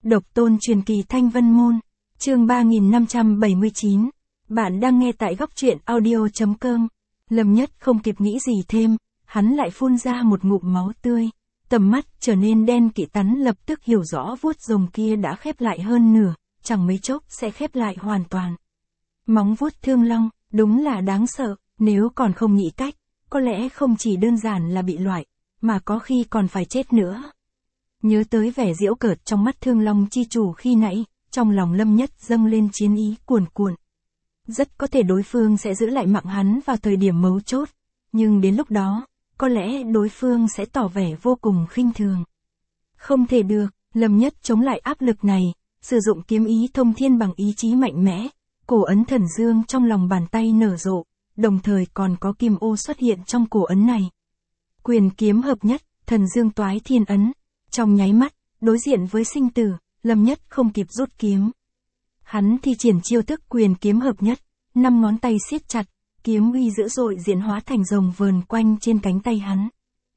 Độc tôn truyền kỳ Thanh Vân Môn, chương 3579. Bạn đang nghe tại góc truyện audio.com. Lâm Nhất không kịp nghĩ gì thêm, hắn lại phun ra một ngụm máu tươi. Tầm mắt trở nên đen kịt, tắn lập tức hiểu rõ vuốt rồng kia đã khép lại hơn nửa, chẳng mấy chốc sẽ khép lại hoàn toàn. Móng vuốt thương long, đúng là đáng sợ, nếu còn không nghĩ cách, có lẽ không chỉ đơn giản là bị loại, mà có khi còn phải chết nữa. Nhớ tới vẻ giễu cợt trong mắt Thương Long chi chủ khi nãy, trong lòng Lâm Nhất dâng lên chiến ý cuồn cuộn. Rất có thể đối phương sẽ giữ lại mạng hắn vào thời điểm mấu chốt, nhưng đến lúc đó, có lẽ đối phương sẽ tỏ vẻ vô cùng khinh thường. Không thể được, Lâm Nhất chống lại áp lực này, sử dụng kiếm ý thông thiên bằng ý chí mạnh mẽ, cổ ấn thần dương trong lòng bàn tay nở rộ, đồng thời còn có kim ô xuất hiện trong cổ ấn này. Quyền kiếm hợp nhất, thần dương toái thiên ấn. Trong nháy mắt, đối diện với sinh tử, Lâm Nhất không kịp rút kiếm. Hắn thi triển chiêu thức quyền kiếm hợp nhất, 5 ngón tay siết chặt, kiếm uy dữ dội diễn hóa thành rồng vờn quanh trên cánh tay hắn.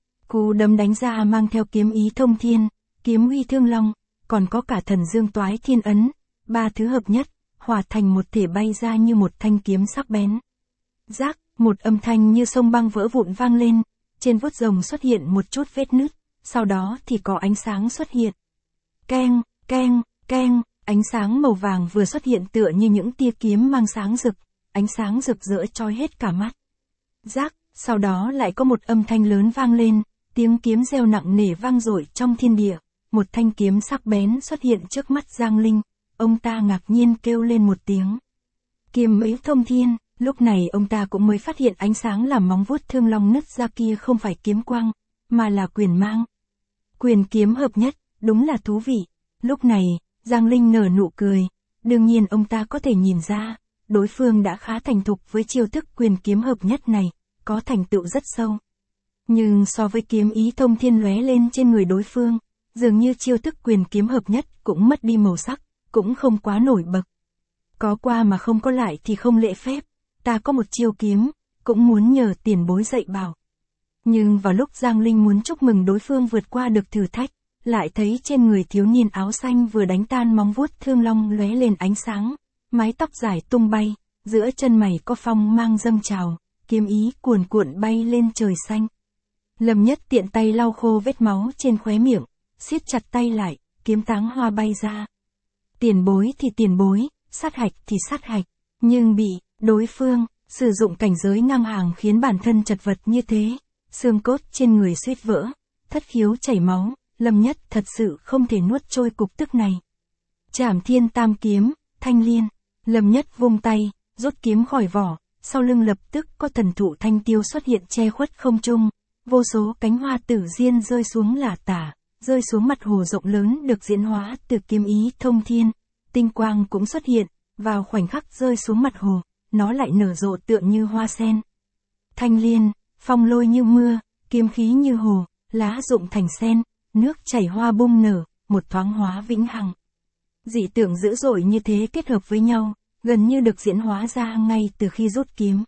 Cú đấm đánh ra mang theo kiếm ý thông thiên, kiếm uy thương long, còn có cả thần dương toái thiên ấn, 3 thứ hợp nhất, hòa thành một thể bay ra như một thanh kiếm sắc bén. Rác, một âm thanh như sông băng vỡ vụn vang lên, trên vuốt rồng xuất hiện một chút vết nứt. Sau đó thì có ánh sáng xuất hiện. Keng, keng, keng, ánh sáng màu vàng vừa xuất hiện tựa như những tia kiếm mang sáng rực, ánh sáng rực rỡ chói hết cả mắt. Rác, sau đó lại có một âm thanh lớn vang lên, tiếng kiếm reo nặng nề vang dội trong thiên địa, một thanh kiếm sắc bén xuất hiện trước mắt Giang Linh, ông ta ngạc nhiên kêu lên một tiếng. Kiếm ý thông thiên, lúc này ông ta cũng mới phát hiện ánh sáng làm móng vuốt thương long nứt ra kia không phải kiếm quang, mà là quyền mang. Quyền kiếm hợp nhất, đúng là thú vị. Lúc này, Giang Linh nở nụ cười. Đương nhiên ông ta có thể nhìn ra, đối phương đã khá thành thục với chiêu thức quyền kiếm hợp nhất này, có thành tựu rất sâu. Nhưng so với kiếm ý thông thiên lóe lên trên người đối phương, dường như chiêu thức quyền kiếm hợp nhất cũng mất đi màu sắc, cũng không quá nổi bật. Có qua mà không có lại thì không lễ phép, ta có một chiêu kiếm, cũng muốn nhờ tiền bối dạy bảo. Nhưng vào lúc Giang Linh muốn chúc mừng đối phương vượt qua được thử thách, lại thấy trên người thiếu niên áo xanh vừa đánh tan móng vuốt thương long lóe lên ánh sáng, mái tóc dài tung bay, giữa chân mày có phong mang dâng trào, kiếm ý cuồn cuộn bay lên trời xanh. Lâm Nhất tiện tay lau khô vết máu trên khóe miệng, siết chặt tay lại, kiếm táng hoa bay ra. Tiền bối thì tiền bối, sát hạch thì sát hạch, nhưng bị đối phương sử dụng cảnh giới ngang hàng khiến bản thân chật vật như thế. Xương cốt trên người suýt vỡ, thất khiếu chảy máu, Lâm Nhất thật sự không thể nuốt trôi cục tức này. Trảm thiên tam kiếm, thanh liên, Lâm Nhất vung tay, rút kiếm khỏi vỏ, sau lưng lập tức có thần thụ thanh tiêu xuất hiện che khuất không trung, vô số cánh hoa tử diên rơi xuống lả tả, rơi xuống mặt hồ rộng lớn được diễn hóa từ kiếm ý thông thiên, tinh quang cũng xuất hiện, vào khoảnh khắc rơi xuống mặt hồ, nó lại nở rộ tựa như hoa sen. Thanh liên, phong lôi như mưa, kiếm khí như hồ, lá rụng thành sen, nước chảy hoa bung nở, một thoáng hóa vĩnh hằng. Dị tượng dữ dội như thế kết hợp với nhau, gần như được diễn hóa ra ngay từ khi rút kiếm.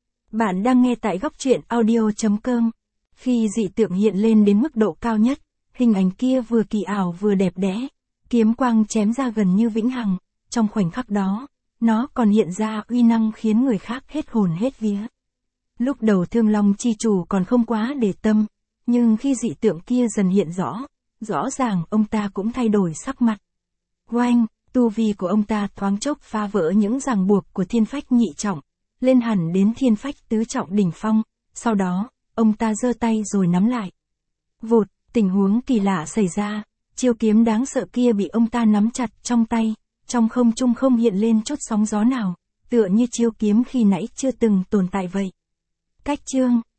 Bạn đang nghe tại góc truyện audio.com. Khi dị tượng hiện lên đến mức độ cao nhất, hình ảnh kia vừa kỳ ảo vừa đẹp đẽ, kiếm quang chém ra gần như vĩnh hằng, trong khoảnh khắc đó, nó còn hiện ra uy năng khiến người khác hết hồn hết vía. Lúc đầu Thương Long chi chủ còn không quá để tâm, nhưng khi dị tượng kia dần hiện rõ ràng ông ta cũng thay đổi sắc mặt. Oanh, tu vi của ông ta thoáng chốc phá vỡ những ràng buộc của thiên phách nhị trọng, lên hẳn đến thiên phách tứ trọng đỉnh phong, sau đó, ông ta giơ tay rồi nắm lại. Vụt, tình huống kỳ lạ xảy ra, chiêu kiếm đáng sợ kia bị ông ta nắm chặt trong tay, trong không trung không hiện lên chút sóng gió nào, tựa như chiêu kiếm khi nãy chưa từng tồn tại vậy. Cách chương